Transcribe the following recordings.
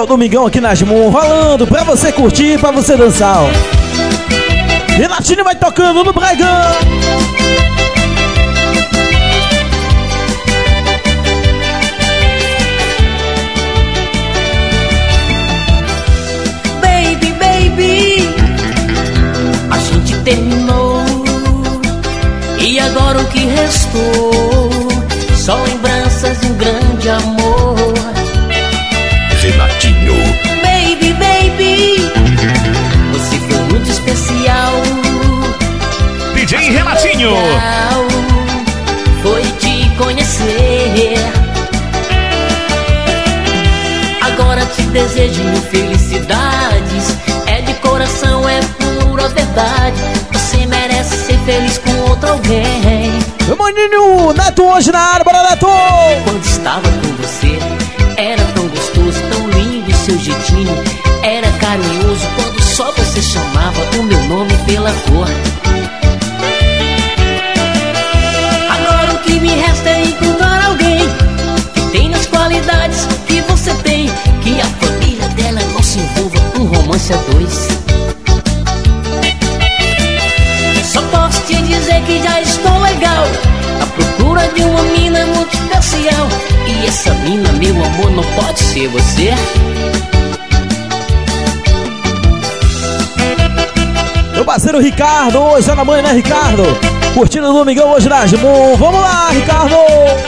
o Domingão aqui nas Moon, rolando pra você curtir, pra você dançar, ó. Renatinho vai tocando no Bregão. Baby, baby, a gente terminou. E agora o que restou? Só lembranças de um grande amor. Renatinho. Baby, baby, você foi muito especial. DJ Renatinho. Foi te conhecer. Agora te desejo felicidades. É de coração, é pura verdade. Você merece ser feliz com outro alguém. Meu maninho, Neto hoje na área, bora Neto! Quando estava com você, era tão gostoso, tão lindo seu jeitinho. Era carinhoso quando só você chamava o meu nome pela cor. Agora o que me resta é encontrar alguém que tenha as qualidades que você tem. Que a família dela não se envolva com romance a dois. Só posso te dizer que já estou legal, à procura de uma mina muito especial. E essa mina, meu amor, não pode ser você. Meu parceiro Ricardo, hoje é na manhã, né, Ricardo? Curtindo o Domingão hoje nas Moon. Vamos lá, Ricardo!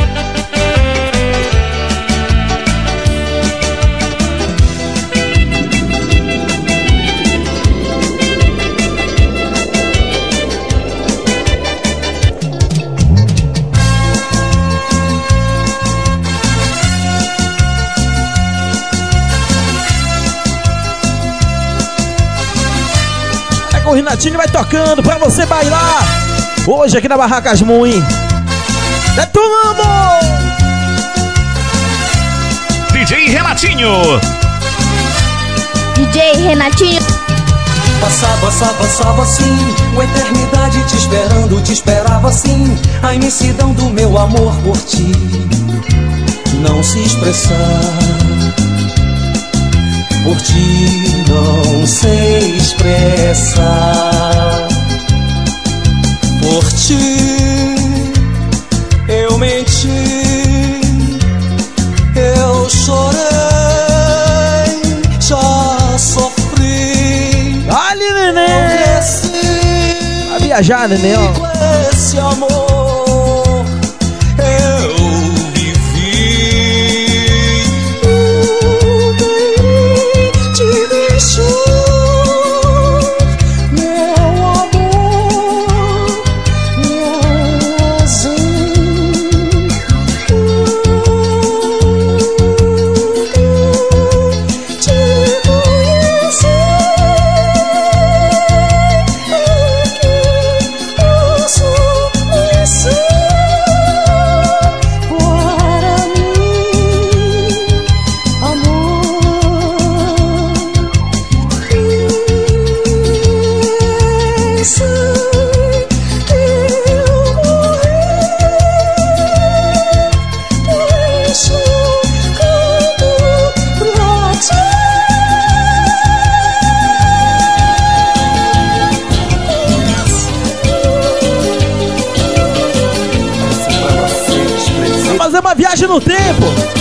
O Renatinho vai tocando pra você bailar hoje aqui na Barracas Moon, hein? Detonando! DJ Renatinho. DJ Renatinho. Passava assim, uma eternidade te esperando, te esperava assim. A imensidão do meu amor por ti não se expressar. Por ti não sei expressar. Por ti eu menti, eu chorei, já sofri. Ali, neném! Eu cresci, vai viajar, neném, ó. com esse amor eu viagem no tempo.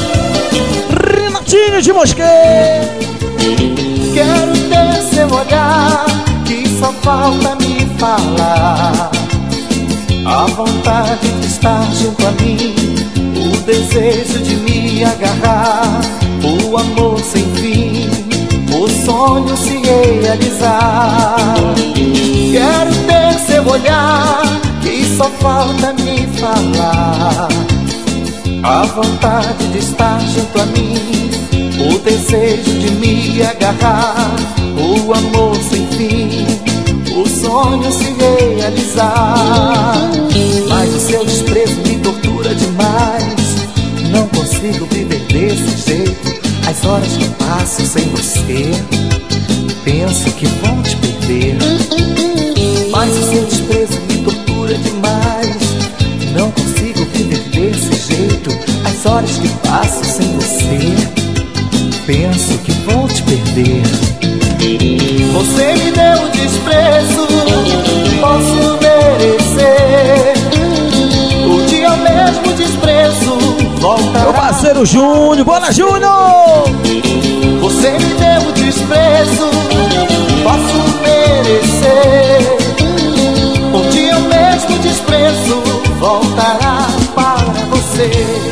Renatinho de Mosqueiro. Quero ter seu olhar, que só falta me falar. A vontade de estar junto a mim, o desejo de me agarrar, o amor sem fim, o sonho se realizar. Quero ter seu olhar, que só falta me falar. A vontade de estar junto a mim, o desejo de me agarrar, o amor sem fim, o sonho se realizar. Mas o seu desprezo me tortura demais, não consigo viver desse jeito. As horas que passo sem você, penso que vou te perder. Mas o seu desprezo me tortura demais, não consigo viver desse jeito. As horas que passo sem você, penso que vou te perder. Você me deu desprezo, posso merecer. O dia mesmo desprezo voltará. Meu parceiro Júnior, bora Júnior! Você me deu desprezo, posso merecer. Um dia mesmo desprezo voltará para você.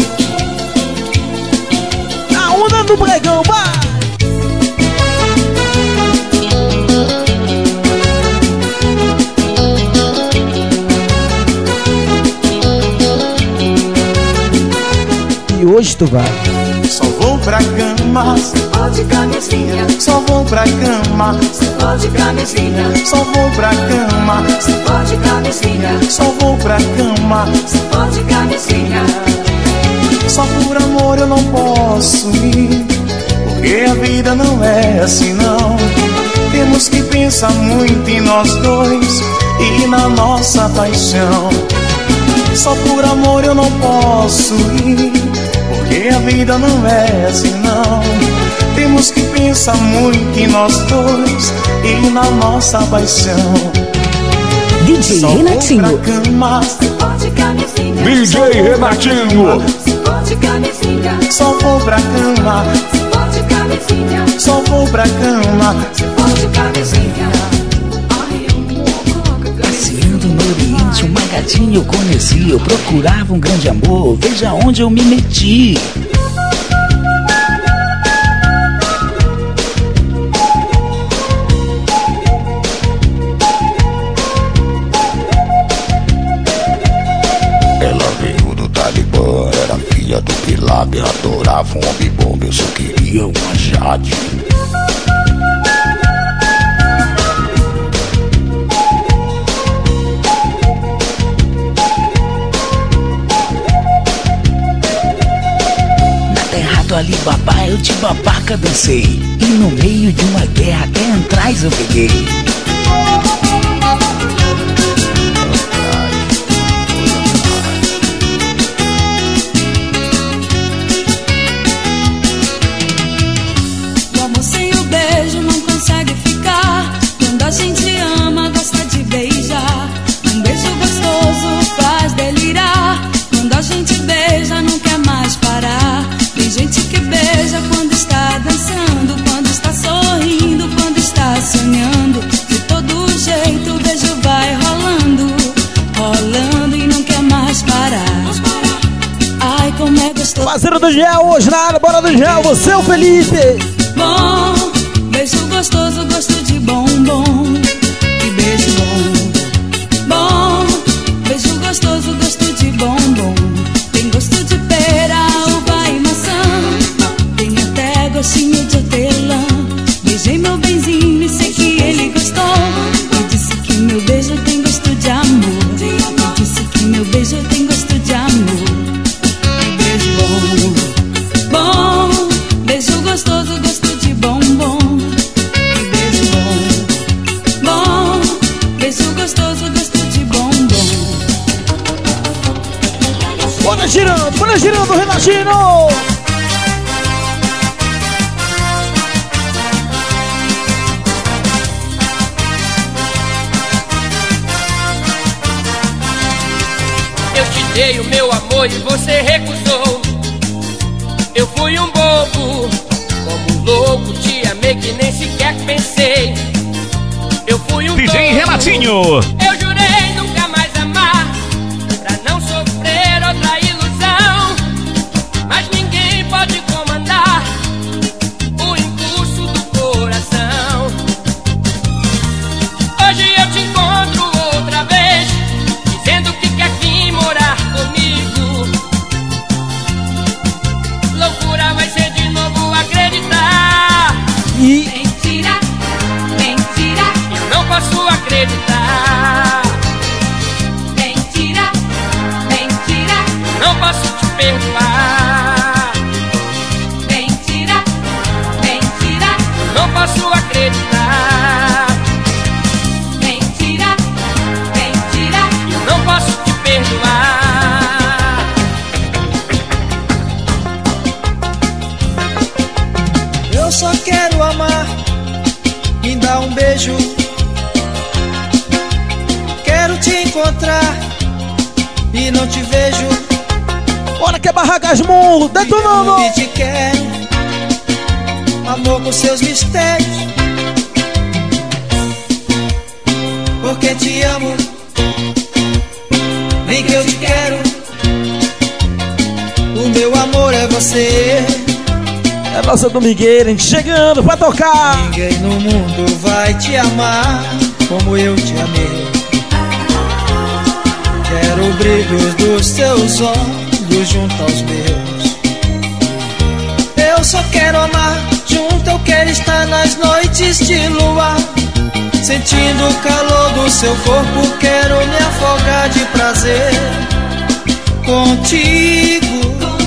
A onda do pregão, vai! E hoje tu vai. Só vou pra cama, Você pode camisinha, só vou pra cama, você pode camisinha, só vou pra cama, você pode camisinha, só vou pra cama. você pode camisinha. Só por amor eu não posso ir, porque a vida não é assim não. Temos que pensar muito em nós dois e na nossa paixão. Só por amor eu não posso ir, porque a vida não é assim não. Temos que pensar muito em nós dois e na nossa paixão. DJ Só vou Renatinho. pra cama, Você pode camisinha, DJ Renatinho. você pode camisinha, só vou pra cama, você pode camisinha, só vou pra cama. você pode camisinha. Ai, amor, Passeando no Oriente, uma gatinha eu conheci. Eu procurava um grande amor, veja onde eu me meti. Ela veio do Talibã, era filha do Bilab. Adorava um homem bom, eu só queria uma Jade. Na terra do Alibaba eu de babaca dancei, e no meio de uma guerra até atrás eu peguei. O amor sem o beijo não consegue ficar. Quando a gente ama, gosta de beijar. Um beijo gostoso faz delirar. Quando a gente beija, não quer mais parar. Tem gente que beija quando está dançando, quando está sorrindo, quando está sonhando. De todo jeito o beijo vai rolando, rolando e não quer mais parar. Ai, como é gostoso. Parceiro do Gel, hoje na área, bora do Gel, você é o Felipe. Bom, beijo gostoso, gosto de bombom. Que beijo bom. Bom, beijo gostoso, gosto de bombom. Tem gosto de pera, uva e maçã. Tem até gostinho de hortelã. Beijei meu benzinho e sei que ele gostou. Eu disse que meu beijo tem gosto de amor. Eu disse que meu beijo tem gosto de amor. Que beijo bom. Bom, beijo gostoso, gosto de bombom. Que beijo bom. Bom, beijo gostoso, gosto de bombom. Bora girando, Renatinho. Eu te dei o meu amor e você recusou. Eu fui um bobo, como um louco, te amei que nem sequer pensei. Eu fui um DJ tolo. Renatinho. Eu jurei nunca mais amar, pra não sofrer outra ilusão. Mas ninguém pode comandar o impulso do coração. Hoje eu te encontro outra vez, dizendo que quer vir morar comigo. Loucura vai ser de novo acreditar. E Mentira, mentira. Eu não posso acreditar. um beijo. Quero te encontrar e não te vejo. Bora que é Barracas Mundo, detonando! E te quero, amor com seus mistérios. Porque te amo, vem que eu te quero. O meu amor é você. É nossa Domingueira, a gente chegando pra tocar. Ninguém no mundo vai te amar como eu te amei. Quero o brilho dos teus olhos junto aos meus. Eu só quero amar junto, eu quero estar nas noites de lua, sentindo o calor do seu corpo. Quero me afogar de prazer contigo.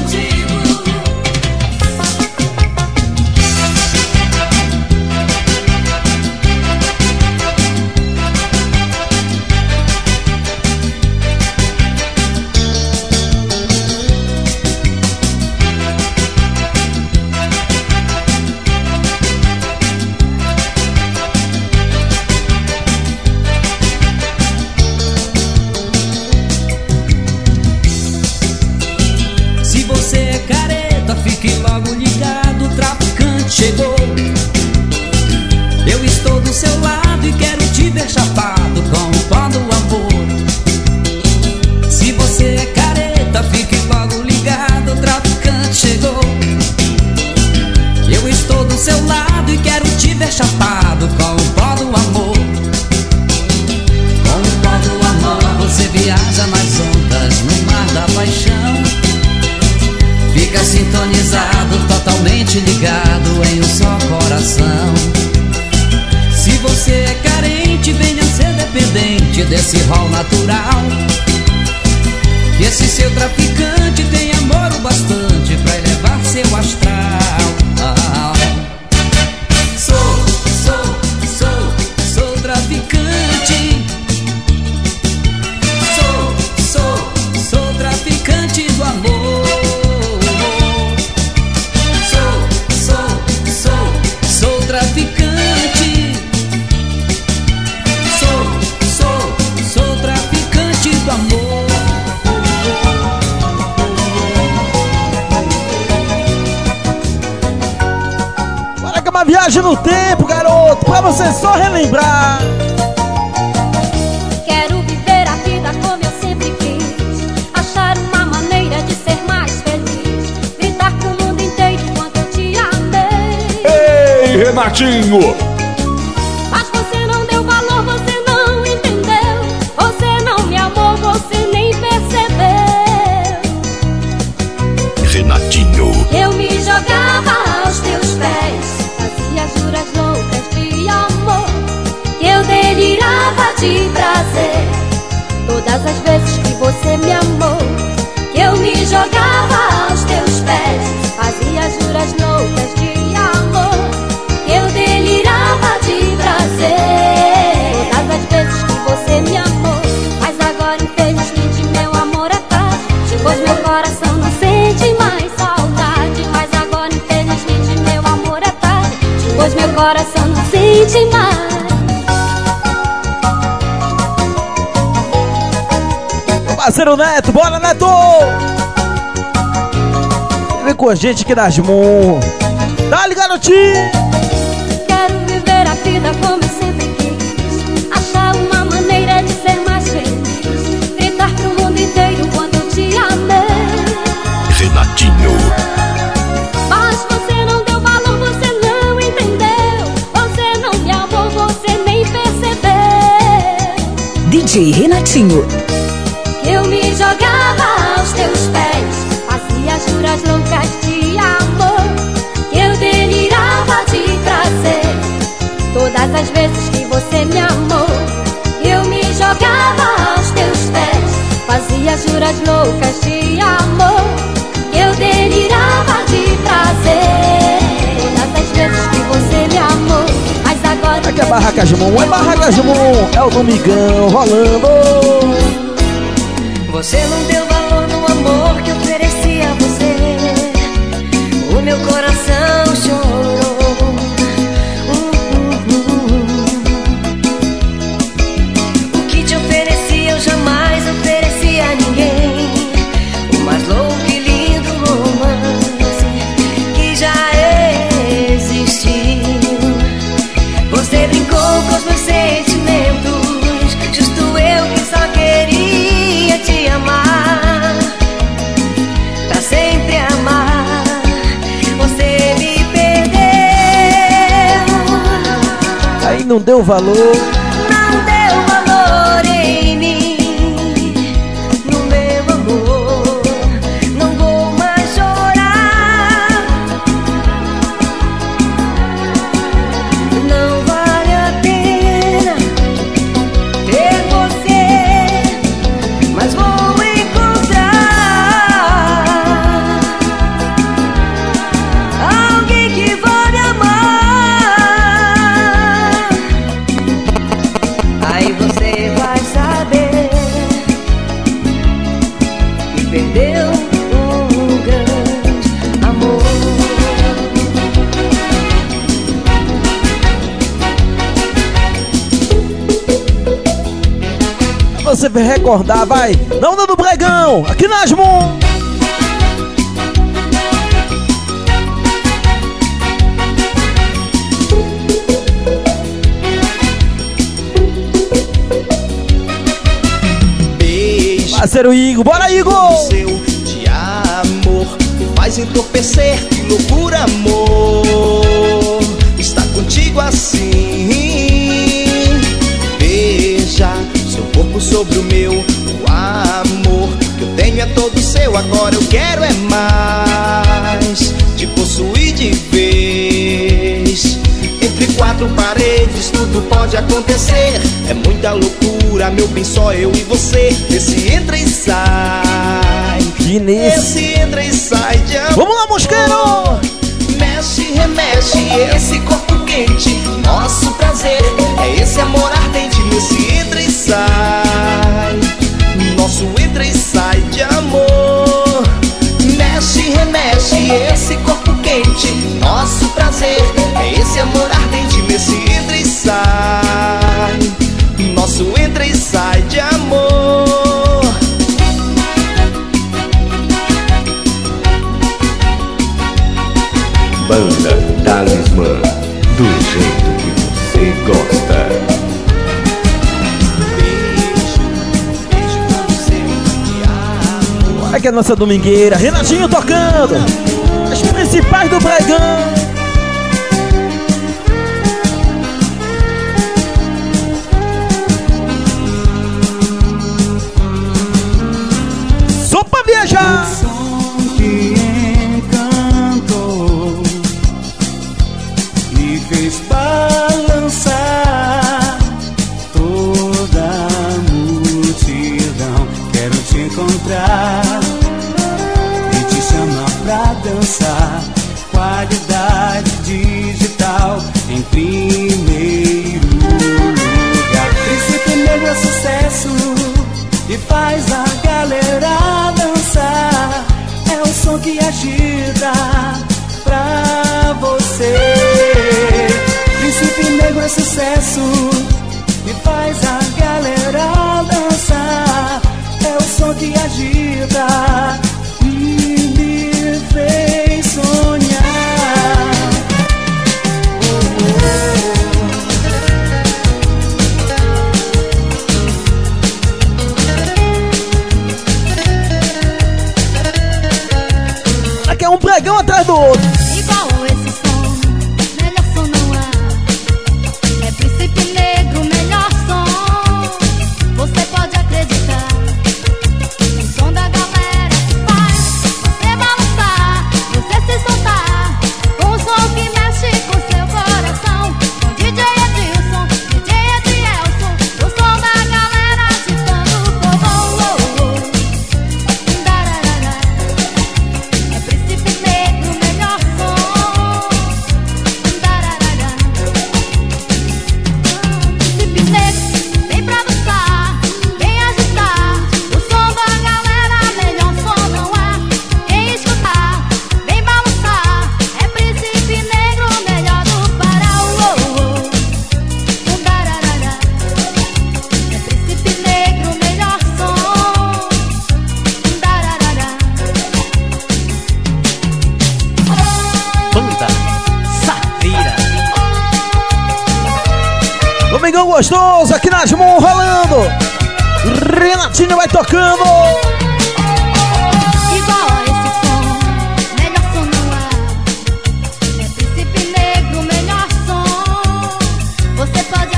Chegou, eu estou do seu lado e quero te ver chapado com o pó do amor. Se você é careta, fique logo ligado, o traficante chegou. Eu estou do seu lado e quero te ver chapado com o pó do amor. Com o pó do amor você viaja nas ondas no mar da paixão. Fica sintonizado, totalmente ligado em um só coração. Se você é carente, venha ser dependente desse rol natural. Que esse seu traficante tem amor o bastante pra elevar seu astral. Sou traficante. Sou traficante do amor. Sou traficante. Sou traficante do amor. Bora que é uma viagem no tempo, garoto, pra você só relembrar. Quero viver a vida como eu sempre quis, achar uma maneira de ser mais feliz, gritar pro mundo inteiro quanto eu te amei. Ei, Renatinho! Mas você não deu valor, você não entendeu, você não me amou, você nem percebeu. Renatinho. Eu me jogava aos teus pés, fazia juras loucas de amor, eu delirava de prazer todas as vezes que você me amou. Eu me jogava aos teus pés, fazia juras loucas de amor, eu delirava de prazer todas as vezes que você me amou. Mas agora infelizmente meu amor é tarde, pois meu coração não sente mais saudade. Mas agora infelizmente meu amor é tarde, pois meu coração não sente mais. Parceiro Neto, bora Neto! Vem com a gente aqui nas Moon. Dá-lhe, garotinho! Quero viver a vida como eu sempre quis, achar uma maneira de ser mais feliz, gritar pro mundo inteiro quanto eu te amei. Renatinho. Mas você não deu valor, você não entendeu, você não me amou, você nem percebeu. DJ Renatinho. Eu me jogava aos teus pés, fazia juras loucas de amor, eu delirava de prazer todas as vezes que você me amou. Eu me jogava aos teus pés, fazia juras loucas de amor, eu delirava de prazer todas as vezes que você me amou. Mas agora aqui é Barracas Moon, é Barracas Moon, é o Domingão rolando. você não deu valor no amor que eu ofereci a você, o meu coração chorou. não deu valor. Não deu valor em mim, no meu amor. Não vou mais chorar. Não vale a pena ter você, mas vou encontrar alguém que vai me amar. Aí você vai saber que perdeu um grande amor. Você vai recordar, vai. Na onda do Bregão, aqui na Asmon. Parceiro Igor, bora Igor! Seu de amor me faz entorpecer, que loucura, amor. Está contigo assim. Veja seu corpo sobre o meu, o amor que eu tenho é todo seu. Agora eu quero é mais, te possuir de vez. Entre quatro paredes tudo pode acontecer. É muita loucura, meu bem, só eu e você. Esse entra e sai, E nesse... esse entra e sai de amor. Vamos lá, Mosqueiro! Mexe, remexe, esse corpo quente, nosso prazer. É esse amor ardente, nesse entra e sai, nosso entra e sai de amor. Mexe, remexe, esse corpo quente, nosso prazer. É esse amor ardente, nesse entra e sai, nosso entra e sai de amor. Banda Talismã, do jeito que você gosta. Aqui é a nossa domingueira, Renatinho tocando. As principais do Bregão. Só pra viajar. Que encantou, me fez balançar toda a multidão. Quero te encontrar e te chamar pra dançar. Qualidade digital em primeiro lugar. Príncipe Negro é sucesso e faz a galera dançar. É o som que agita pra você. Príncipe Negro é sucesso e faz a galera dançar. É o som que agita e me fez sonhar. Aqui é um Bregão atrás do outro. Igual esse som, melhor som não há. É Príncipe Negro, melhor som. Você pode acreditar. O som da galera faz você balançar, você se soltar. Um som que mexe com seu coração. Com DJ Edilson, DJ Edielson. O som da galera agitando o povo. Dararara. É Príncipe Negro, melhor som. Dararara. Príncipe Negro, vem pra dançar, vem agitar. O som da galera, melhor som não há. Quem escutar, vem balançar. É Príncipe Negro, melhor do Pará. Dararara. É Príncipe Negro, melhor som. Dararara. Banda Safira. Domingão gostoso, aqui na Asmon rolando. Renatinho vai tocando. Igual a esse som, melhor som não há. É Príncipe Negro, melhor som. Você pode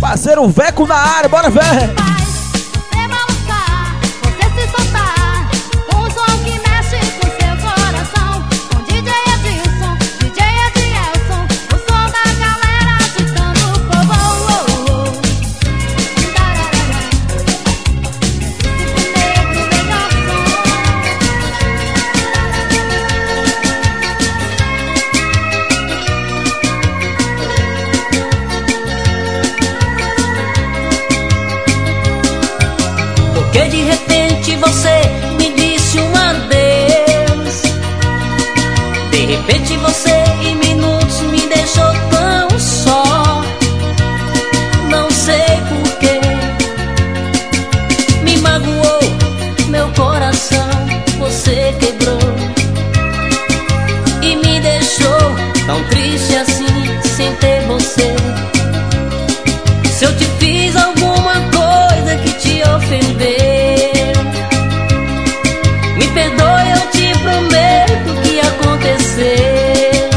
parceiro Veco na área, bora ver. Você balançar, você se soltar, com o som que mexe com seu coração. Com DJ Edilson, DJ Edielson, o som da galera agitando o povo. Negro, melhor som. Porque de repente você me disse um adeus. De repente você em minutos me deixou tão só. Não sei porquê. Me magoou meu coração, você quebrou. E me deixou tão triste assim, sem ter você. Se eu te fiz alguma coisa que te ofendeu, me perdoe, eu te prometo que aconteceu.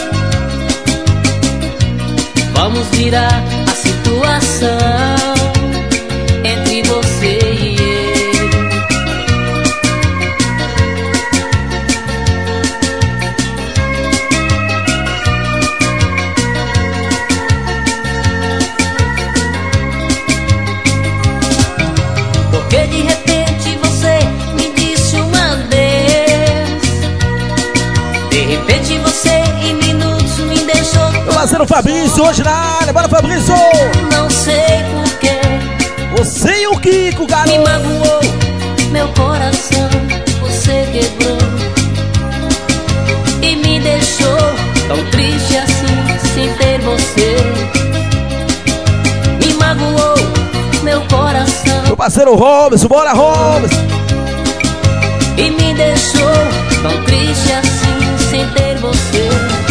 Vamos virar a situação entre você e eu. Porque de repente você me disse um adeus. De repente você em minutos me deixou tão Parceiro Fabrício, hoje na área, bora Fabrício. Não sei porquê. Você e o Kiko, Me garoto. magoou meu coração, você quebrou. E me deixou tão triste assim, sem ter você. Me magoou meu coração Meu parceiro Robson, bora Robson. e me deixou tão triste assim, sem ter você.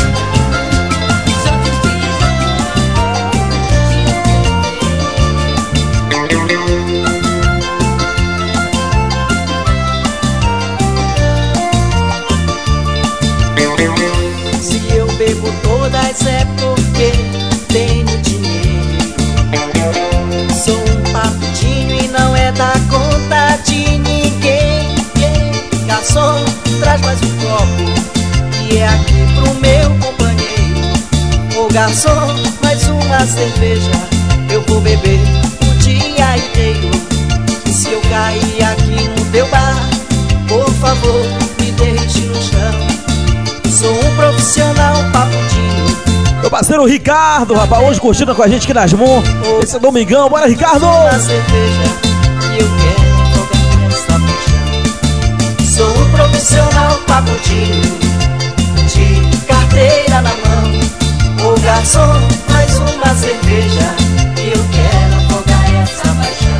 Se eu bebo todas é porque tenho dinheiro. Sou um papudinho e não é da conta de ninguém. Garçom, traz mais um copo e é aqui pro meu companheiro. Ô garçom, mais uma cerveja, eu vou beber o dia inteiro. E se eu cair aqui no teu bar, por favor, me deixe no chão. Sou um profissional papudinho. Meu parceiro Ricardo, rapaz, hoje curtindo com a gente aqui nas Mon. Esse é Domingão, bora Ricardo. Uma cerveja e eu quero jogar nessa paixão. Sou um profissional papudinho, de carteira na mão. Ô garçom, mais uma cerveja e eu quero afogar essa paixão.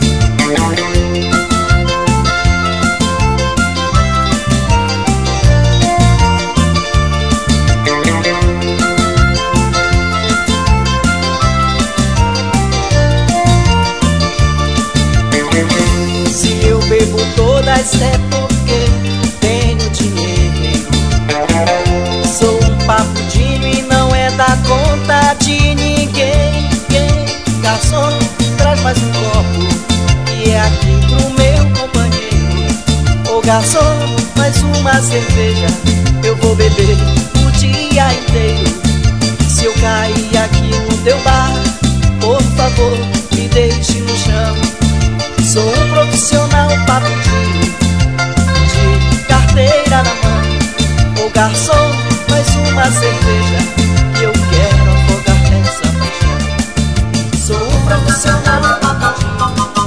Se eu bebo todas é porque tenho dinheiro. Sou um papudinho e não é da conta de ninguém. Garçom, traz mais um copo e é aqui pro meu companheiro. Ô garçom, mais uma cerveja, eu vou beber o dia inteiro. Se eu cair aqui no teu bar, por favor, me deixe no chão. Sou um profissional papudinho, de carteira na mão. Ô garçom, mais uma cerveja e eu quero afogar nessa paixão. Sou um profissional papudinho.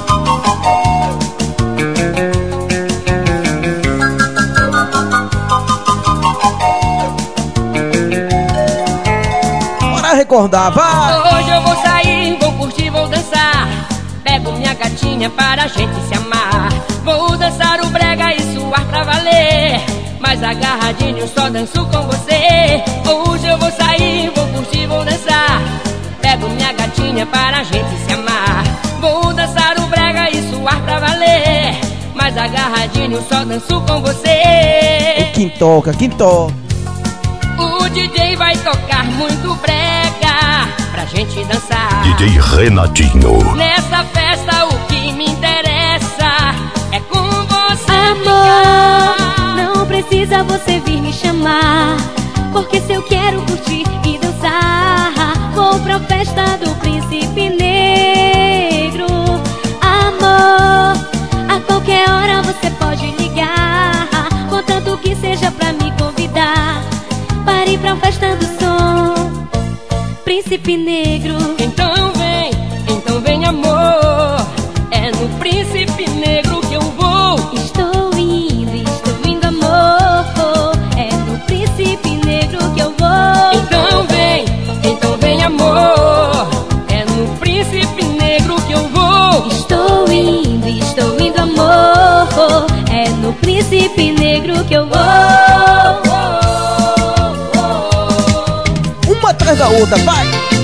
Bora recordar, vai. Hoje eu vou sair, vou curtir, vou dançar. Pego minha gatinha para a gente se amar. Vou dançar o brega e suar pra valer. Mas agarradinho só danço com você. Hoje eu vou sair, vou curtir, vou dançar. Pego minha gatinha para a gente se amar. Vou dançar o brega e suar pra valer. Mas agarradinho só danço com você. Quem toca, quem toca. O DJ vai tocar muito brega pra gente dançar. DJ Renatinho. Nessa festa o que me interessa é com você. Amor, não precisa você vir me chamar, porque se eu quero curtir e dançar, vou pra festa do Príncipe Negro. Amor, a qualquer hora você pode ligar, contanto que seja pra me convidar para ir pra festa do som, Príncipe Negro. Então vem amor, é no Príncipe Negro que eu vou. Estou indo amor, é no Príncipe Negro que eu vou. Então vem amor, é no Príncipe Negro que eu vou. Estou indo amor, é no Príncipe Negro que eu vou. Uma atrás da outra, vai!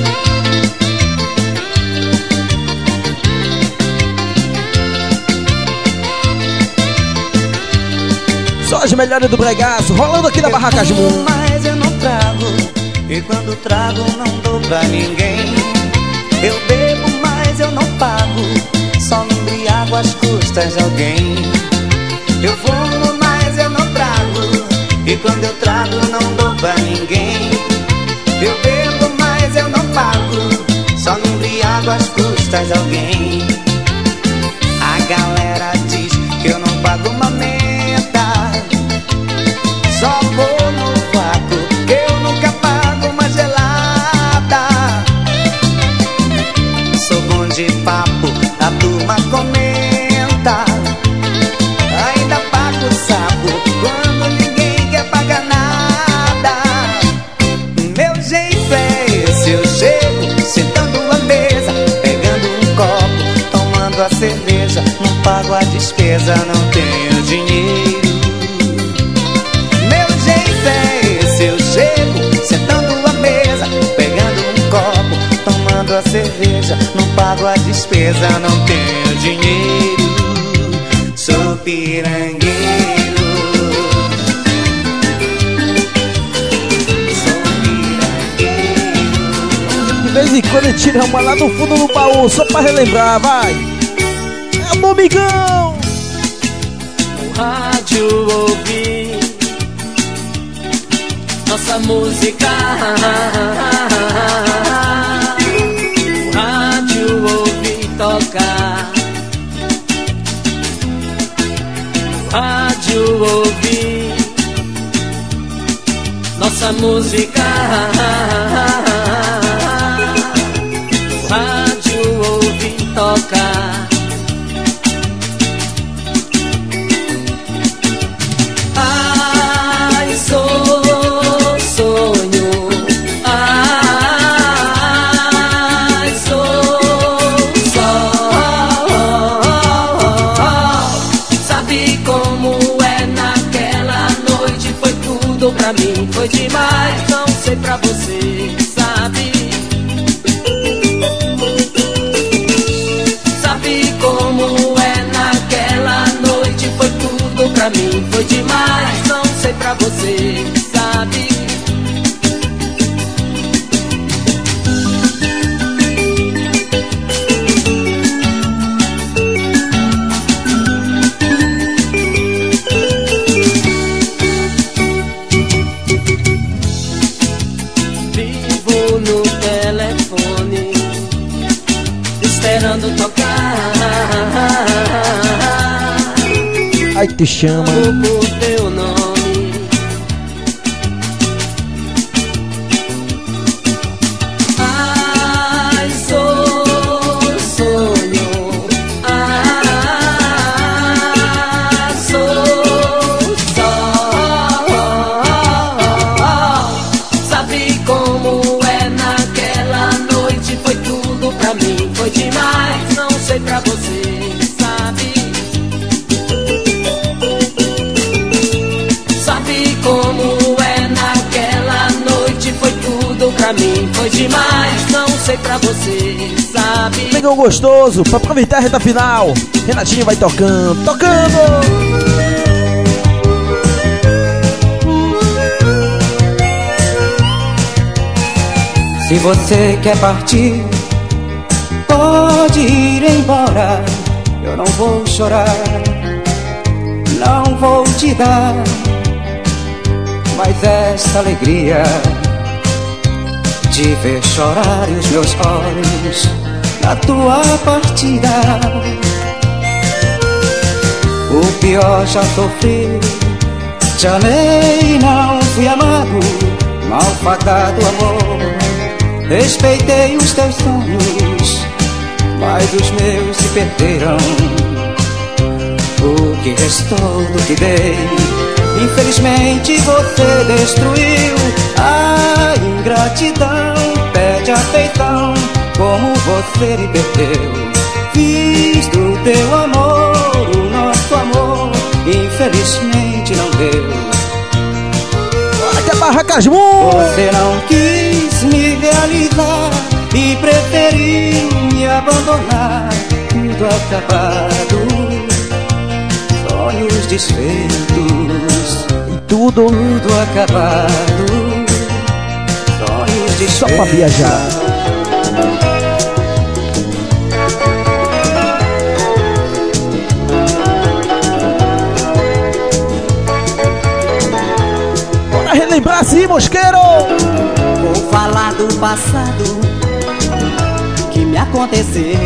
Só as melhores do bregaço, rolando aqui na Barraca de Mundo. Mas eu não trago, e quando trago não dou pra ninguém. Eu bebo, mas eu não pago, só me embriago às custas de alguém. Eu fumo, mas eu não trago, e quando eu trago não dou pra ninguém. Eu bebo, mas eu não pago, só me embriago às custas de alguém. A galera diz que eu não pago uma meta, só vou no vácuo, que eu nunca pago uma gelada. Sou bom de papo, a turma comenta, ainda pago o sapo quando ninguém quer pagar nada. Meu jeito é esse, eu chego sentando a mesa, pegando um copo, tomando a cerveja, não pago a despesa, não tenho dinheiro. Meu jeito é esse, eu chego sentando a mesa, pegando um copo, tomando a cerveja, não pago a despesa, não tenho dinheiro. Sou pirangueiro. De vez em quando ele tira uma lá no fundo do baú, só pra relembrar, vai! É o Domingão! No rádio ouvi nossa música. No rádio ouvi tocar. No rádio ouvi nossa música. No rádio ouvi tocar. Ai, sou sonho. Ai, sou sol. Sabe como é naquela noite? Foi tudo pra mim, foi demais. Não sei pra você, sabe? Sabe como é naquela noite? Foi tudo pra mim, foi demais. Não sei pra você, sabe? Vivo no telefone, esperando tocar. Ai, te chama. Por teu nome. Ai, sou sonho. Ai, sou sol. Sabe como é naquela noite? Foi tudo pra mim, foi demais. Não sei pra você, sabe? Sabe como é naquela noite? Foi tudo pra mim, foi demais. Não sei pra você, sabe? Legal gostoso, pra aproveitar a reta final. Renatinho vai tocando, tocando! Se você quer partir, pode ir embora. Eu não vou chorar, não vou te dar mais essa alegria de ver chorar os meus olhos na tua partida. O pior já sofri, te amei e não fui amado, malfadado amor. Respeitei os teus sonhos, mas os meus se perderam. O que restou do que dei, infelizmente você destruiu. A ingratidão pede afeição, como você me perdeu. Fiz do teu amor o nosso amor, infelizmente não deu. Olha que é Barracas Moon! Você não quis me realizar e preferiu me abandonar. Tudo acabado, sonhos desfeitos, e tudo acabado, sonhos desfeitos. Só pra viajar. Bora relembrar assim, mosqueiro! Vou falar do passado que me aconteceu.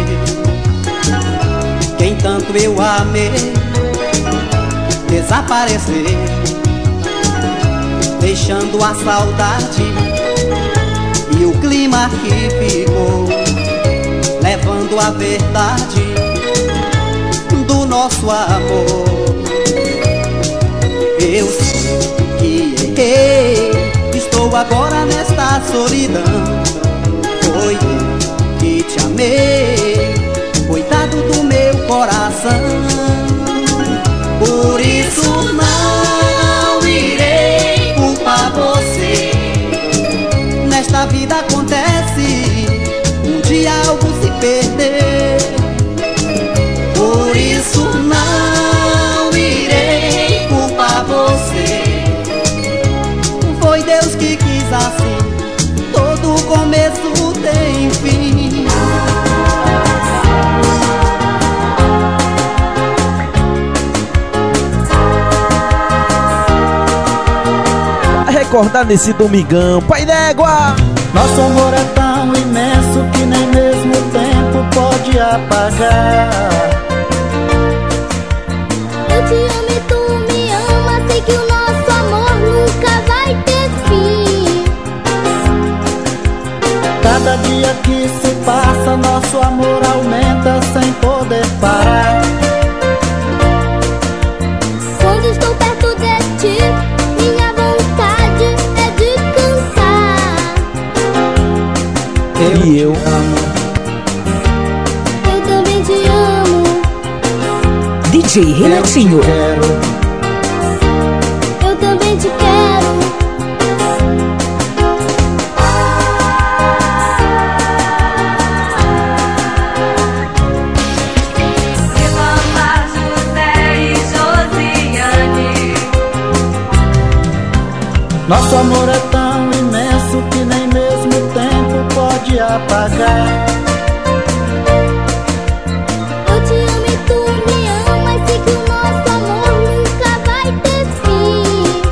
Quem tanto eu amei desaparecer, deixando a saudade e o clima que ficou, levando a verdade do nosso amor. Eu sei que errei, estou agora nesta solidão. Foi eu que te amei, cuidado do meu coração. Por isso não irei culpar você. Nesta vida acontece, um dia algo se perder. Por isso não irei culpar você. Foi Deus que quis assim, todo começo tem fim. Recordar nesse domingão, pai d'égua. Nosso amor é tão imenso que nem mesmo o tempo pode apagar. Eu te amo e tu me ama, sei que o nosso amor nunca vai ter fim. Cada dia que se passa, nosso amor aumenta sem poder parar. Quando estou perto de ti, minha vontade é de cantar. E eu também te amo. DJ Renatinho. Eu também te quero. Ivana, José e Josiane. Nosso amor é tão imenso que nem mesmo o tempo pode apagar. Eu te amo e tu me amas, sei que o nosso amor nunca vai ter fim.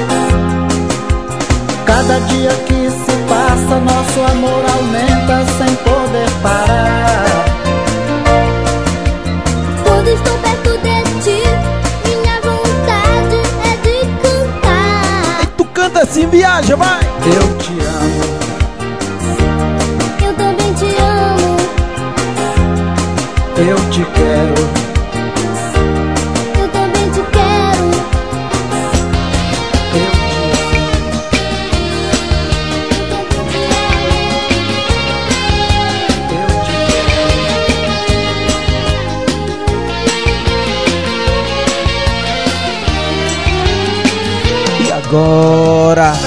Cada dia que se passa, nosso amor aumenta sem poder parar. Quando estou perto de ti, minha vontade é de cantar. E tu canta assim, viaja, vai. Eu te amo, Eu também te amo. eu te quero. Eu também te quero. Eu te E agora?